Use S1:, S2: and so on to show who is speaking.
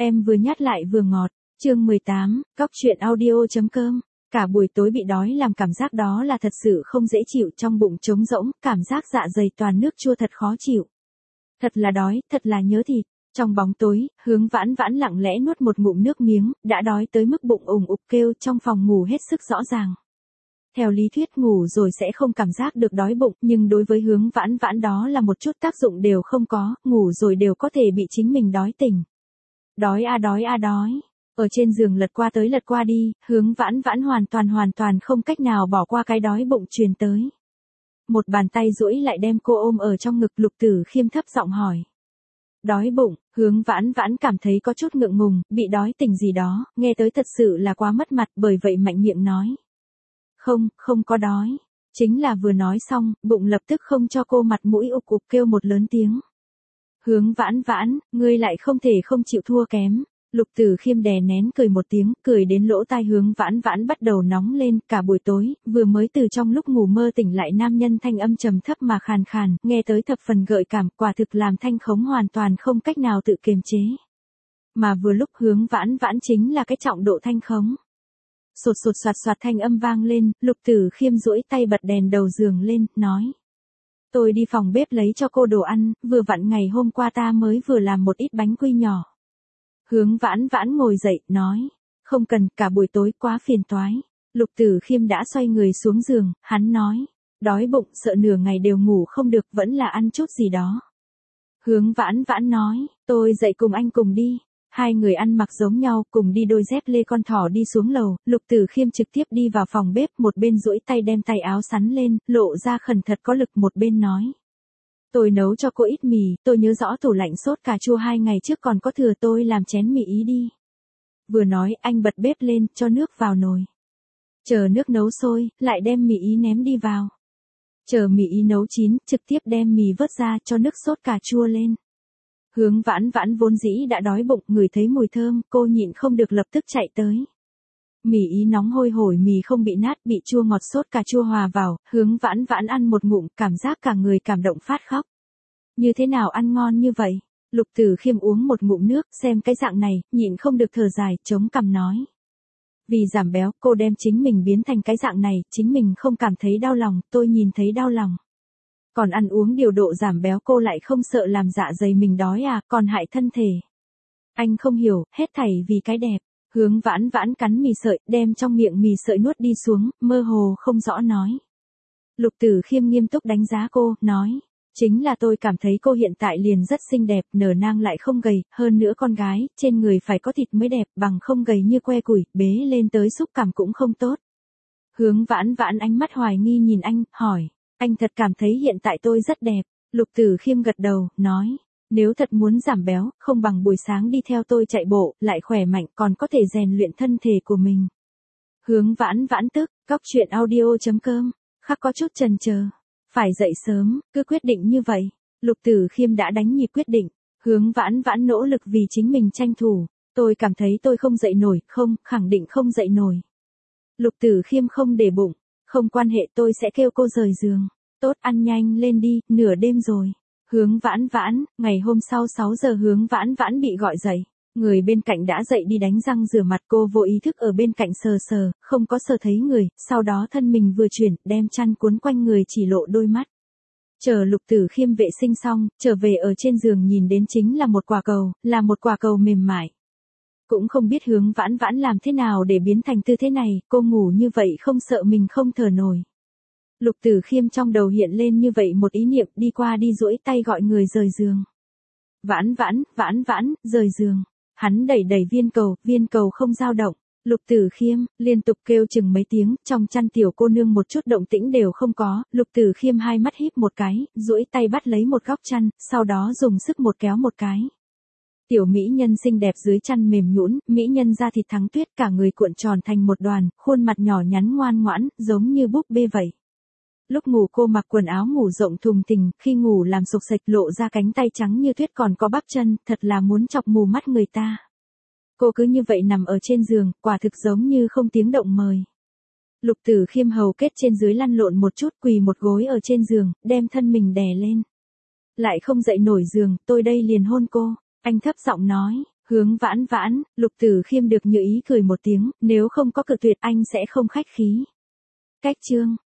S1: Em vừa nhát lại vừa ngọt. Chương 18, Cóc truyện audio.com. Cả buổi tối bị đói làm cảm giác đó là thật sự không dễ chịu, trong bụng trống rỗng, cảm giác dạ dày toàn nước chua thật khó chịu. Thật là đói, thật là nhớ thịt. Trong bóng tối, Hướng Vãn Vãn lặng lẽ nuốt một ngụm nước miếng, đã đói tới mức bụng ùng ục kêu, trong phòng ngủ hết sức rõ ràng. Theo lý thuyết ngủ rồi sẽ không cảm giác được đói bụng, nhưng đối với Hướng Vãn Vãn đó là một chút tác dụng đều không có, ngủ rồi đều có thể bị chính mình đói tỉnh. Đói a đói a đói. Ở trên giường lật qua tới lật qua đi, Hướng Vãn Vãn hoàn toàn không cách nào bỏ qua cái đói bụng truyền tới. Một bàn tay duỗi lại đem cô ôm ở trong ngực, Lục Tử Khiêm thấp giọng hỏi. Đói bụng, Hướng Vãn Vãn cảm thấy có chút ngượng ngùng, bị đói tỉnh gì đó, nghe tới thật sự là quá mất mặt, bởi vậy mạnh miệng nói. Không có đói. Chính là vừa nói xong, bụng lập tức không cho cô mặt mũi, ục ục kêu một lớn tiếng. Hướng Vãn Vãn, ngươi lại không thể không chịu thua kém. Lục Tử Khiêm đè nén cười một tiếng, cười đến lỗ tai Hướng Vãn Vãn bắt đầu nóng lên. Cả buổi tối, vừa mới từ trong lúc ngủ mơ tỉnh lại nam nhân thanh âm trầm thấp mà khàn khàn, nghe tới thập phần gợi cảm, quả thực làm Thanh Khống hoàn toàn không cách nào tự kiềm chế. Mà vừa lúc Hướng Vãn Vãn chính là cái trọng độ Thanh Khống. Sột sột soạt soạt thanh âm vang lên, Lục Tử Khiêm duỗi tay bật đèn đầu giường lên, nói. Tôi đi phòng bếp lấy cho cô đồ ăn, vừa vặn ngày hôm qua ta mới vừa làm một ít bánh quy nhỏ. Hướng Vãn Vãn ngồi dậy, nói. Không cần, cả buổi tối quá phiền toái. Lục Tử Khiêm đã xoay người xuống giường, hắn nói. Đói bụng, sợ nửa ngày đều ngủ không được, vẫn là ăn chút gì đó. Hướng Vãn Vãn nói, tôi dậy cùng anh cùng đi. Hai người ăn mặc giống nhau, cùng đi đôi dép lê con thỏ đi xuống lầu, Lục Tử Khiêm trực tiếp đi vào phòng bếp, một bên duỗi tay đem tay áo sắn lên, lộ ra khẩn thật có lực, một bên nói. Tôi nấu cho cô ít mì, tôi nhớ rõ tủ lạnh sốt cà chua 2 ngày trước còn có thừa, tôi làm chén mì ý đi. Vừa nói, anh bật bếp lên, cho nước vào nồi. Chờ nước nấu sôi, lại đem mì ý ném đi vào. Chờ mì ý nấu chín, trực tiếp đem mì vớt ra, cho nước sốt cà chua lên. Hướng Vãn Vãn vốn dĩ đã đói bụng, ngửi thấy mùi thơm, cô nhịn không được lập tức chạy tới. Mì ý nóng hôi hổi, mì không bị nát, bị chua ngọt sốt cà chua hòa vào, Hướng Vãn Vãn ăn một ngụm, cảm giác cả người cảm động phát khóc. Như thế nào ăn ngon như vậy? Lục Tử Khiêm uống một ngụm nước, xem cái dạng này, nhịn không được thở dài, chống cằm nói. Vì giảm béo, cô đem chính mình biến thành cái dạng này, chính mình không cảm thấy đau lòng, tôi nhìn thấy đau lòng. Còn ăn uống điều độ giảm béo cô lại không sợ làm dạ dày mình đói à, còn hại thân thể. Anh không hiểu, hết thảy vì cái đẹp. Hướng Vãn Vãn cắn mì sợi, đem trong miệng mì sợi nuốt đi xuống, mơ hồ không rõ nói. Lục Tử Khiêm nghiêm túc đánh giá cô, nói. Chính là tôi cảm thấy cô hiện tại liền rất xinh đẹp, nở nang lại không gầy, hơn nữa con gái, trên người phải có thịt mới đẹp, bằng không gầy như que củi, bế lên tới xúc cảm cũng không tốt. Hướng Vãn Vãn ánh mắt hoài nghi nhìn anh, hỏi. Anh thật cảm thấy hiện tại tôi rất đẹp. Lục Tử Khiêm gật đầu, nói. Nếu thật muốn giảm béo, không bằng buổi sáng đi theo tôi chạy bộ, lại khỏe mạnh, còn có thể rèn luyện thân thể của mình. Hướng Vãn Vãn tức, Cóc truyện audio.com. Khắc có chút chần chờ. Phải dậy sớm, cứ quyết định như vậy. Lục Tử Khiêm đã đánh nhịp quyết định. Hướng Vãn Vãn nỗ lực vì chính mình tranh thủ. Tôi cảm thấy tôi không dậy nổi, không, khẳng định không dậy nổi. Lục Tử Khiêm không để bụng. Không quan hệ, tôi sẽ kêu cô rời giường. Tốt, ăn nhanh lên đi, nửa đêm rồi. Hướng Vãn Vãn, ngày hôm sau 6 giờ Hướng Vãn Vãn bị gọi dậy. Người bên cạnh đã dậy đi đánh răng rửa mặt, cô vô ý thức ở bên cạnh sờ sờ, không có sờ thấy người, sau đó thân mình vừa chuyển, đem chăn cuốn quanh người chỉ lộ đôi mắt. Chờ Lục Tử Khiêm vệ sinh xong, trở về ở trên giường nhìn đến chính là một quả cầu, là một quả cầu mềm mại. Cũng không biết Hướng Vãn Vãn làm thế nào để biến thành tư thế này, cô ngủ như vậy không sợ mình không thở nổi. Lục Tử Khiêm trong đầu hiện lên như vậy một ý niệm, đi qua đi duỗi tay gọi người rời giường. Vãn Vãn, Vãn Vãn, rời giường. Hắn đẩy đẩy viên cầu không dao động. Lục Tử Khiêm, liên tục kêu chừng mấy tiếng, trong chăn tiểu cô nương một chút động tĩnh đều không có, Lục Tử Khiêm hai mắt híp một cái, duỗi tay bắt lấy một góc chăn, sau đó dùng sức một kéo một cái. Tiểu mỹ nhân xinh đẹp dưới chăn mềm nhũn, mỹ nhân da thịt thắng tuyết, cả người cuộn tròn thành một đoàn, khuôn mặt nhỏ nhắn ngoan ngoãn, giống như búp bê vậy. Lúc ngủ cô mặc quần áo ngủ rộng thùng thình, khi ngủ làm sộc sạch lộ ra cánh tay trắng như tuyết còn có bắp chân, thật là muốn chọc mù mắt người ta. Cô cứ như vậy nằm ở trên giường, quả thực giống như không tiếng động mời. Lục Tử Khiêm hầu kết trên dưới lăn lộn một chút, quỳ một gối ở trên giường, đem thân mình đè lên. Lại không dậy nổi giường, tôi đây liền hôn cô. Anh thấp giọng nói, Hướng Vãn Vãn, Lục Tử Khiêm được Như Ý cười một tiếng, nếu không có cự tuyệt anh sẽ không khách khí. Cách chương